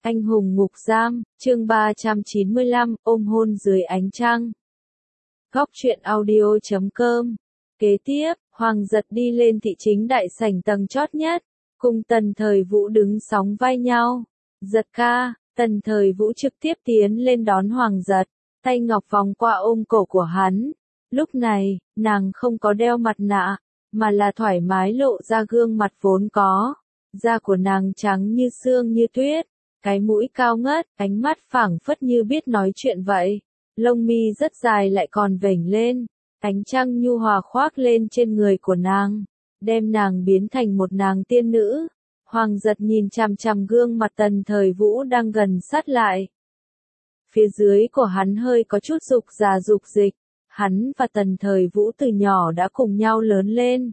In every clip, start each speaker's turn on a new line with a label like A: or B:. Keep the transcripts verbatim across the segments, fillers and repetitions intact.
A: Anh hùng ngục giam, chương ba trăm chín mươi lăm, ôm hôn dưới ánh trăng. Góc truyện audio chấm com. Kế tiếp, Hoàng Giật đi lên thị chính đại sảnh tầng chót nhất, cùng Tần Thời Vũ đứng sóng vai nhau. Giật ca, Tần Thời Vũ trực tiếp tiến lên đón Hoàng Giật, tay ngọc vòng qua ôm cổ của hắn. Lúc này, nàng không có đeo mặt nạ, mà là thoải mái lộ ra gương mặt vốn có. Da của nàng trắng như sương như tuyết, cái mũi cao ngất, ánh mắt phảng phất như biết nói chuyện vậy. Lông mi rất dài lại còn vểnh lên, ánh trăng nhu hòa khoác lên trên người của nàng, đem nàng biến thành một nàng tiên nữ. Hoàng Giật nhìn chằm chằm gương mặt Tần Thời Vũ đang gần sát lại. Phía dưới của hắn hơi có chút dục già dục dịch, hắn và Tần Thời Vũ từ nhỏ đã cùng nhau lớn lên.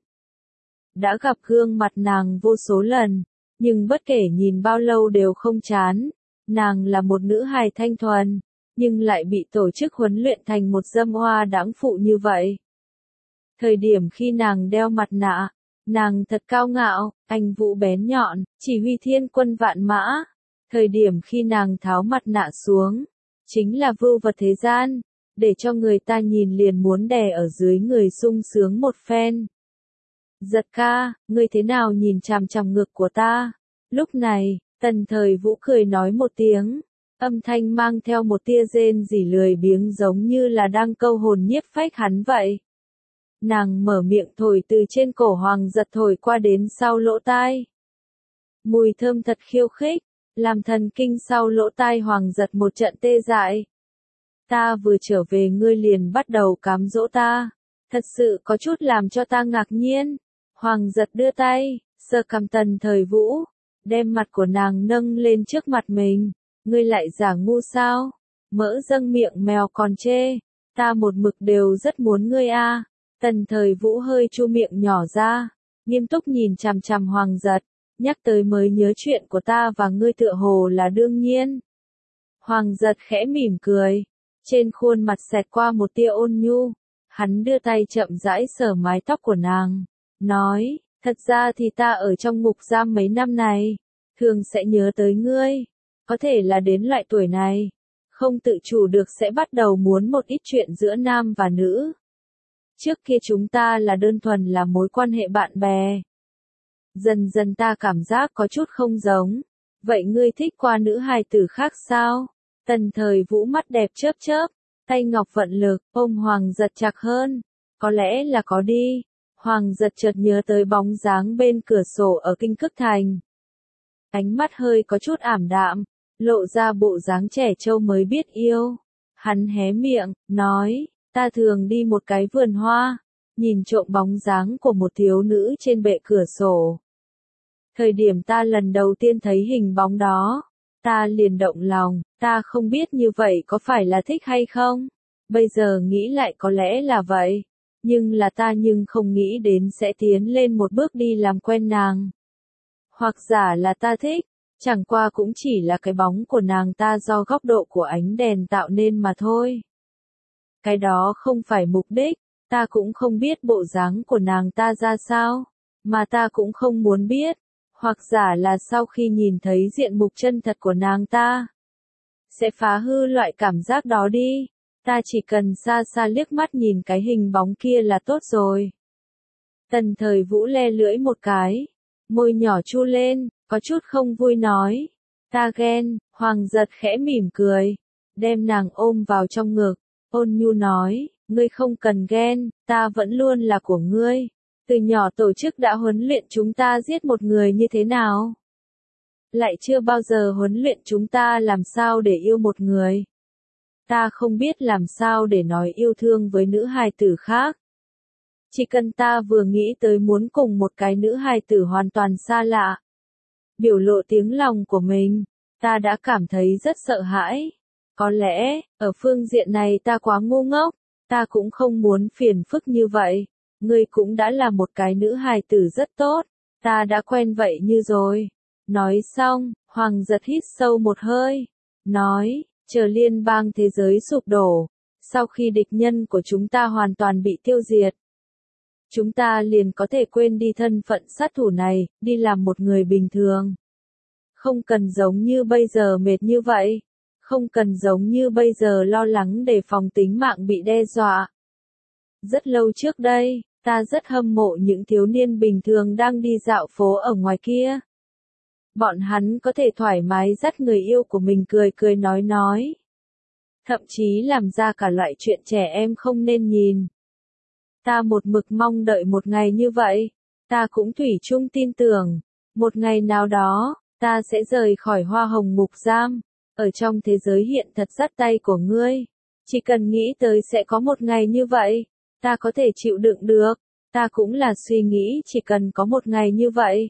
A: Đã gặp gương mặt nàng vô số lần, nhưng bất kể nhìn bao lâu đều không chán. Nàng là một nữ hài thanh thuần, nhưng lại bị tổ chức huấn luyện thành một dâm hoa đãng phụ như vậy. Thời điểm khi nàng đeo mặt nạ, nàng thật cao ngạo, anh vũ bén nhọn, chỉ huy thiên quân vạn mã. Thời điểm khi nàng tháo mặt nạ xuống, chính là vưu vật thế gian, để cho người ta nhìn liền muốn đè ở dưới người sung sướng một phen. Giật ca, ngươi thế nào nhìn chằm chằm ngực của ta? Lúc này, Tần Thời Vũ cười nói một tiếng, âm thanh mang theo một tia rên rỉ lười biếng giống như là đang câu hồn nhiếp phách hắn vậy. Nàng mở miệng thổi từ trên cổ Hoàng Giật thổi qua đến sau lỗ tai. Mùi thơm thật khiêu khích, làm thần kinh sau lỗ tai Hoàng Giật một trận tê dại. Ta vừa trở về ngươi liền bắt đầu cám dỗ ta, thật sự có chút làm cho ta ngạc nhiên. Hoàng Giật đưa tay, sờ cằm Tần Thời Vũ, đem mặt của nàng nâng lên trước mặt mình. Ngươi lại giả ngu sao? Mỡ dâng miệng mèo còn chê. Ta một mực đều rất muốn ngươi a. À. Tần Thời Vũ hơi chu miệng nhỏ ra, nghiêm túc nhìn chằm chằm Hoàng Giật, nhắc tới mới nhớ chuyện của ta và ngươi tựa hồ là đương nhiên. Hoàng Giật khẽ mỉm cười, trên khuôn mặt xẹt qua một tia ôn nhu, hắn đưa tay chậm rãi sờ mái tóc của nàng, nói, thật ra thì ta ở trong ngục giam mấy năm này, thường sẽ nhớ tới ngươi, có thể là đến loại tuổi này, không tự chủ được sẽ bắt đầu muốn một ít chuyện giữa nam và nữ. Trước kia chúng ta là đơn thuần là mối quan hệ bạn bè. Dần dần ta cảm giác có chút không giống. Vậy ngươi thích qua nữ hài tử khác sao? Tần Thời Vũ mắt đẹp chớp chớp, tay ngọc vận lực, ôm Hoàng Giật chặt hơn. Có lẽ là có đi. Hoàng Giật chợt nhớ tới bóng dáng bên cửa sổ ở Kinh Cức Thành. Ánh mắt hơi có chút ảm đạm, lộ ra bộ dáng trẻ trâu mới biết yêu. Hắn hé miệng, nói, ta thường đi một cái vườn hoa, nhìn trộm bóng dáng của một thiếu nữ trên bệ cửa sổ. Thời điểm ta lần đầu tiên thấy hình bóng đó, ta liền động lòng, ta không biết như vậy có phải là thích hay không. Bây giờ nghĩ lại có lẽ là vậy, nhưng là ta nhưng không nghĩ đến sẽ tiến lên một bước đi làm quen nàng. Hoặc giả là ta thích, chẳng qua cũng chỉ là cái bóng của nàng ta do góc độ của ánh đèn tạo nên mà thôi. Cái đó không phải mục đích, ta cũng không biết bộ dáng của nàng ta ra sao, mà ta cũng không muốn biết, hoặc giả là sau khi nhìn thấy diện mục chân thật của nàng ta, sẽ phá hư loại cảm giác đó đi, ta chỉ cần xa xa liếc mắt nhìn cái hình bóng kia là tốt rồi. Tần Thời Vũ le lưỡi một cái, môi nhỏ chu lên, có chút không vui nói, ta ghen. Hoàng Giật khẽ mỉm cười, đem nàng ôm vào trong ngực, ôn nhu nói, ngươi không cần ghen, ta vẫn luôn là của ngươi. Từ nhỏ tổ chức đã huấn luyện chúng ta giết một người như thế nào, lại chưa bao giờ huấn luyện chúng ta làm sao để yêu một người. Ta không biết làm sao để nói yêu thương với nữ hài tử khác. Chỉ cần ta vừa nghĩ tới muốn cùng một cái nữ hài tử hoàn toàn xa lạ, biểu lộ tiếng lòng của mình, ta đã cảm thấy rất sợ hãi. Có lẽ, ở phương diện này ta quá ngu ngốc, ta cũng không muốn phiền phức như vậy. Ngươi cũng đã là một cái nữ hài tử rất tốt, ta đã quen vậy như rồi. Nói xong, Hoàng Giật hít sâu một hơi, nói, chờ liên bang thế giới sụp đổ, sau khi địch nhân của chúng ta hoàn toàn bị tiêu diệt, chúng ta liền có thể quên đi thân phận sát thủ này, đi làm một người bình thường. Không cần giống như bây giờ mệt như vậy. Không cần giống như bây giờ lo lắng để phòng tính mạng bị đe dọa. Rất lâu trước đây, ta rất hâm mộ những thiếu niên bình thường đang đi dạo phố ở ngoài kia. Bọn hắn có thể thoải mái dắt người yêu của mình cười cười nói nói. Thậm chí làm ra cả loại chuyện trẻ em không nên nhìn. Ta một mực mong đợi một ngày như vậy. Ta cũng thủy chung tin tưởng. Một ngày nào đó, ta sẽ rời khỏi hoa hồng ngục giam. Ở trong thế giới hiện thật dắt tay của ngươi. Chỉ cần nghĩ tới sẽ có một ngày như vậy. Ta có thể chịu đựng được. Ta cũng là suy nghĩ chỉ cần có một ngày như vậy.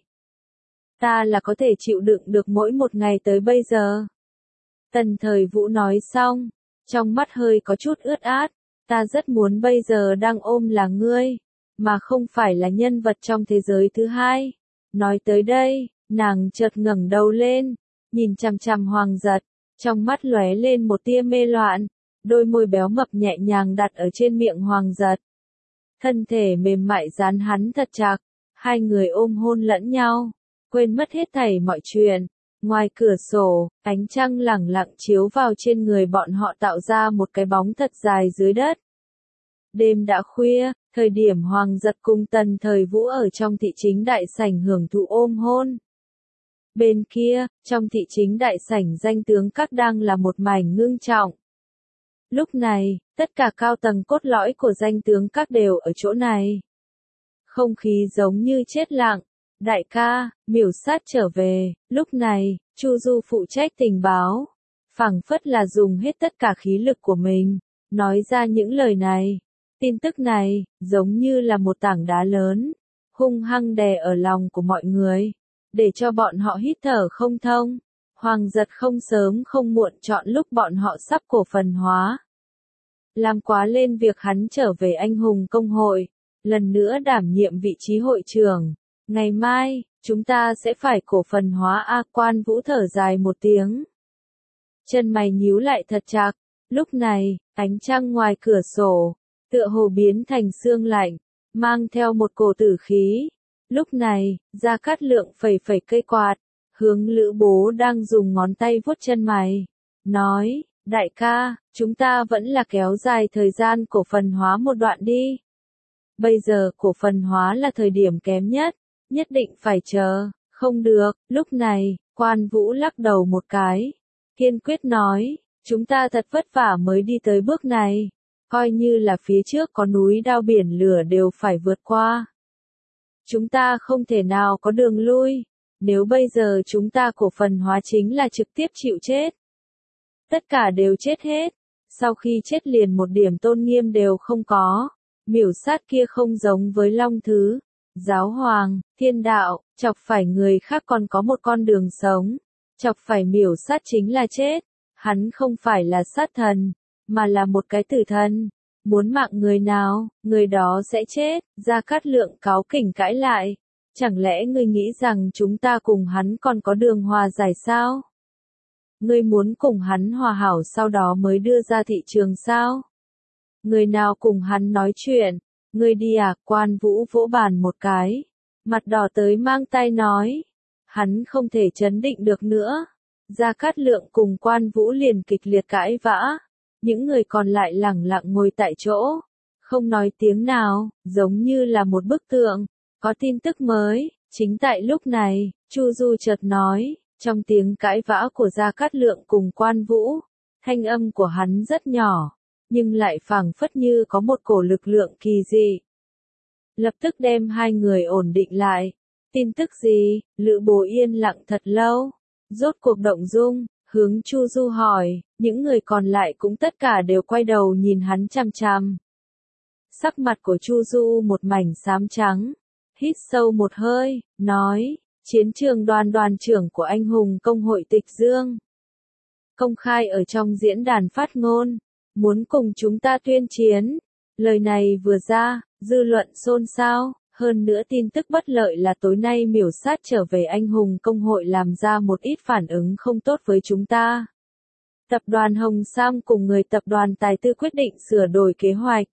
A: Ta là có thể chịu đựng được mỗi một ngày tới bây giờ. Tần Thời Vũ nói xong. Trong mắt hơi có chút ướt át. Ta rất muốn bây giờ đang ôm là ngươi. Mà không phải là nhân vật trong thế giới thứ hai. Nói tới đây, nàng chợt ngẩng đầu lên. Nhìn chằm chằm Hoàng Giật. Trong mắt lóe lên một tia mê loạn. Đôi môi béo mập nhẹ nhàng đặt ở trên miệng Hoàng Giật. Thân thể mềm mại dán hắn thật chặt. Hai người ôm hôn lẫn nhau. Quên mất hết thảy mọi chuyện. Ngoài cửa sổ, ánh trăng lẳng lặng chiếu vào trên người bọn họ tạo ra một cái bóng thật dài dưới đất. Đêm đã khuya, thời điểm Hoàng Giật cùng Tần Thời Vũ ở trong thị chính đại sảnh hưởng thụ ôm hôn. Bên kia, trong thị chính đại sảnh danh tướng các đang là một mảnh ngưng trọng. Lúc này, tất cả cao tầng cốt lõi của danh tướng các đều ở chỗ này. Không khí giống như chết lặng. Đại ca, Miểu Sát trở về. Lúc này, Chu Du phụ trách tình báo. Phảng phất là dùng hết tất cả khí lực của mình. Nói ra những lời này. Tin tức này, giống như là một tảng đá lớn. Hung hăng đè ở lòng của mọi người. Để cho bọn họ hít thở không thông. Hoàng Giật không sớm không muộn chọn lúc bọn họ sắp cổ phần hóa. Làm quá lên việc hắn trở về anh hùng công hội. Lần nữa đảm nhiệm vị trí hội trưởng. Ngày mai, chúng ta sẽ phải cổ phần hóa A. Quan Vũ thở dài một tiếng. Chân mày nhíu lại thật chặt. Lúc này, ánh trăng ngoài cửa sổ, tựa hồ biến thành sương lạnh, mang theo một cổ tử khí. Lúc này, Gia Cát Lượng phẩy phẩy cây quạt, hướng Lữ Bố đang dùng ngón tay vuốt chân mày. Nói, đại ca, chúng ta vẫn là kéo dài thời gian cổ phần hóa một đoạn đi. Bây giờ cổ phần hóa là thời điểm kém nhất. Nhất định phải chờ, không được. Lúc này, Quan Vũ lắc đầu một cái. Kiên quyết nói, chúng ta thật vất vả mới đi tới bước này. Coi như là phía trước có núi đao biển lửa đều phải vượt qua. Chúng ta không thể nào có đường lui. Nếu bây giờ chúng ta cổ phần hóa chính là trực tiếp chịu chết. Tất cả đều chết hết. Sau khi chết liền một điểm tôn nghiêm đều không có. Miểu Sát kia không giống với Long Thứ. Giáo hoàng, thiên đạo, chọc phải người khác còn có một con đường sống. Chọc phải Miểu Sát chính là chết. Hắn không phải là sát thần, mà là một cái tử thần. Muốn mạng người nào, người đó sẽ chết. Gia Cát Lượng cáu kỉnh cãi lại. Chẳng lẽ ngươi nghĩ rằng chúng ta cùng hắn còn có đường hòa giải sao? Ngươi muốn cùng hắn hòa hảo sau đó mới đưa ra thị trường sao? Người nào cùng hắn nói chuyện? Ngươi đi à? Quan Vũ vỗ bàn một cái. Mặt đỏ tới mang tay nói. Hắn không thể chấn định được nữa. Gia Cát Lượng cùng Quan Vũ liền kịch liệt cãi vã. Những người còn lại lẳng lặng ngồi tại chỗ. Không nói tiếng nào, giống như là một bức tượng. Có tin tức mới. Chính tại lúc này, Chu Du chợt nói. Trong tiếng cãi vã của Gia Cát Lượng cùng Quan Vũ. Thanh âm của hắn rất nhỏ. Nhưng lại phảng phất như có một cổ lực lượng kỳ dị. Lập tức đem hai người ổn định lại. Tin tức gì? Lữ Bố yên lặng thật lâu. Rốt cuộc động dung, hướng Chu Du hỏi, những người còn lại cũng tất cả đều quay đầu nhìn hắn chằm chằm. Sắc mặt của Chu Du một mảnh xám trắng. Hít sâu một hơi, nói, chiến trường đoàn đoàn trưởng của anh hùng công hội Tịch Dương. Công khai ở trong diễn đàn phát ngôn. Muốn cùng chúng ta tuyên chiến. Lời này vừa ra, dư luận xôn xao. Hơn nữa tin tức bất lợi là tối nay Miểu Sát trở về anh hùng công hội làm ra một ít phản ứng không tốt với chúng ta. Tập đoàn Hồng Sam cùng người tập đoàn Tài Tư quyết định sửa đổi kế hoạch.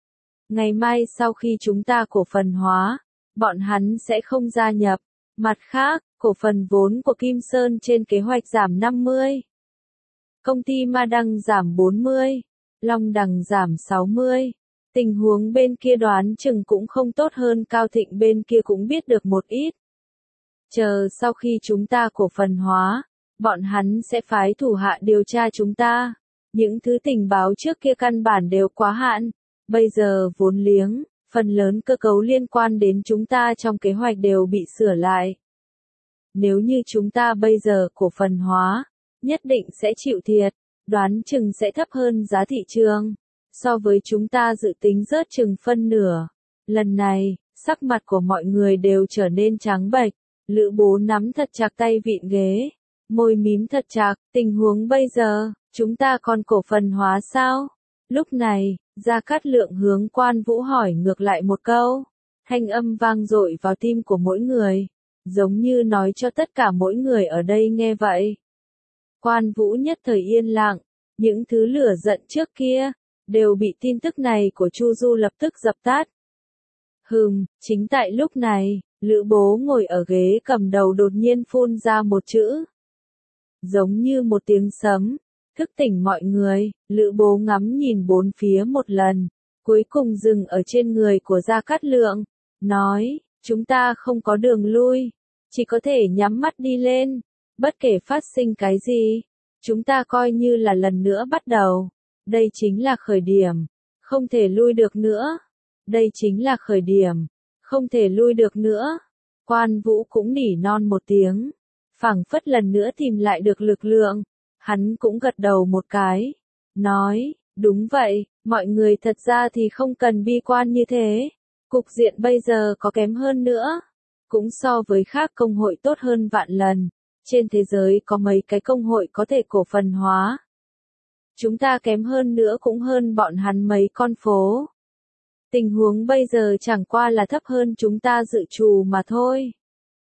A: Ngày mai sau khi chúng ta cổ phần hóa, bọn hắn sẽ không gia nhập. Mặt khác, Cổ phần vốn của Kim Sơn trên kế hoạch giảm năm mươi. Công ty Ma Đăng giảm bốn mươi. Long Đằng giảm sáu mươi. Tình huống bên kia đoán chừng cũng không tốt hơn, Cao Thịnh bên kia cũng biết được một ít. Chờ sau khi chúng ta cổ phần hóa, bọn hắn sẽ phái thủ hạ điều tra chúng ta. Những thứ tình báo trước kia căn bản đều quá hạn. Bây giờ vốn liếng, phần lớn cơ cấu liên quan đến chúng ta trong kế hoạch đều bị sửa lại. Nếu như chúng ta bây giờ cổ phần hóa, nhất định sẽ chịu thiệt, đoán chừng sẽ thấp hơn giá thị trường. So với chúng ta dự tính rớt chừng phân nửa. Lần này, sắc mặt của mọi người đều trở nên trắng bệch. Lữ Bố nắm thật chặt tay vịn ghế, môi mím thật chặt. Tình huống bây giờ, chúng ta còn cổ phần hóa sao? Lúc này, Gia Cát Lượng hướng Quan Vũ hỏi ngược lại một câu. Thanh âm vang dội vào tim của mỗi người, giống như nói cho tất cả mỗi người ở đây nghe vậy. Quan Vũ nhất thời yên lặng, những thứ lửa giận trước kia, đều bị tin tức này của Chu Du lập tức dập tắt. Hừm, chính tại lúc này, Lữ Bố ngồi ở ghế cầm đầu đột nhiên phun ra một chữ. Giống như một tiếng sấm, thức tỉnh mọi người. Lữ Bố ngắm nhìn bốn phía một lần, cuối cùng dừng ở trên người của Gia Cát Lượng, nói, chúng ta không có đường lui, chỉ có thể nhắm mắt đi lên, bất kể phát sinh cái gì, chúng ta coi như là lần nữa bắt đầu. Đây chính là khởi điểm, không thể lui được nữa. Đây chính là khởi điểm, không thể lui được nữa. Quan Vũ cũng nỉ non một tiếng, phảng phất lần nữa tìm lại được lực lượng. Hắn cũng gật đầu một cái, nói, đúng vậy, mọi người thật ra thì không cần bi quan như thế. Cục diện bây giờ có kém hơn nữa, cũng so với khác công hội tốt hơn vạn lần. Trên thế giới có mấy cái công hội có thể cổ phần hóa. Chúng ta kém hơn nữa cũng hơn bọn hắn mấy con phố. Tình huống bây giờ chẳng qua là thấp hơn chúng ta dự trù mà thôi.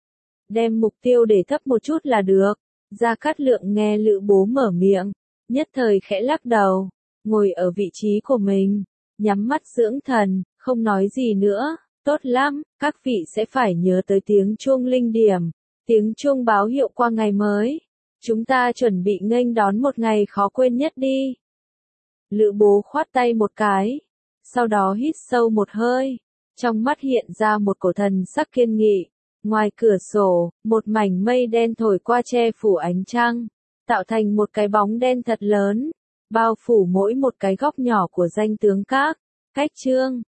A: Đem mục tiêu để thấp một chút là được. Gia Cát Lượng nghe Lữ Bố mở miệng, nhất thời khẽ lắc đầu, ngồi ở vị trí của mình, nhắm mắt dưỡng thần, không nói gì nữa. Tốt lắm, các vị sẽ phải nhớ tới tiếng chuông linh điểm, tiếng chuông báo hiệu qua ngày mới. Chúng ta chuẩn bị nghênh đón một ngày khó quên nhất đi. Lữ Bố khoát tay một cái, sau đó hít sâu một hơi, trong mắt hiện ra một cổ thần sắc kiên nghị. Ngoài cửa sổ, một mảnh mây đen thổi qua che phủ ánh trăng, tạo thành một cái bóng đen thật lớn, bao phủ mỗi một cái góc nhỏ của danh tướng các. Cách chương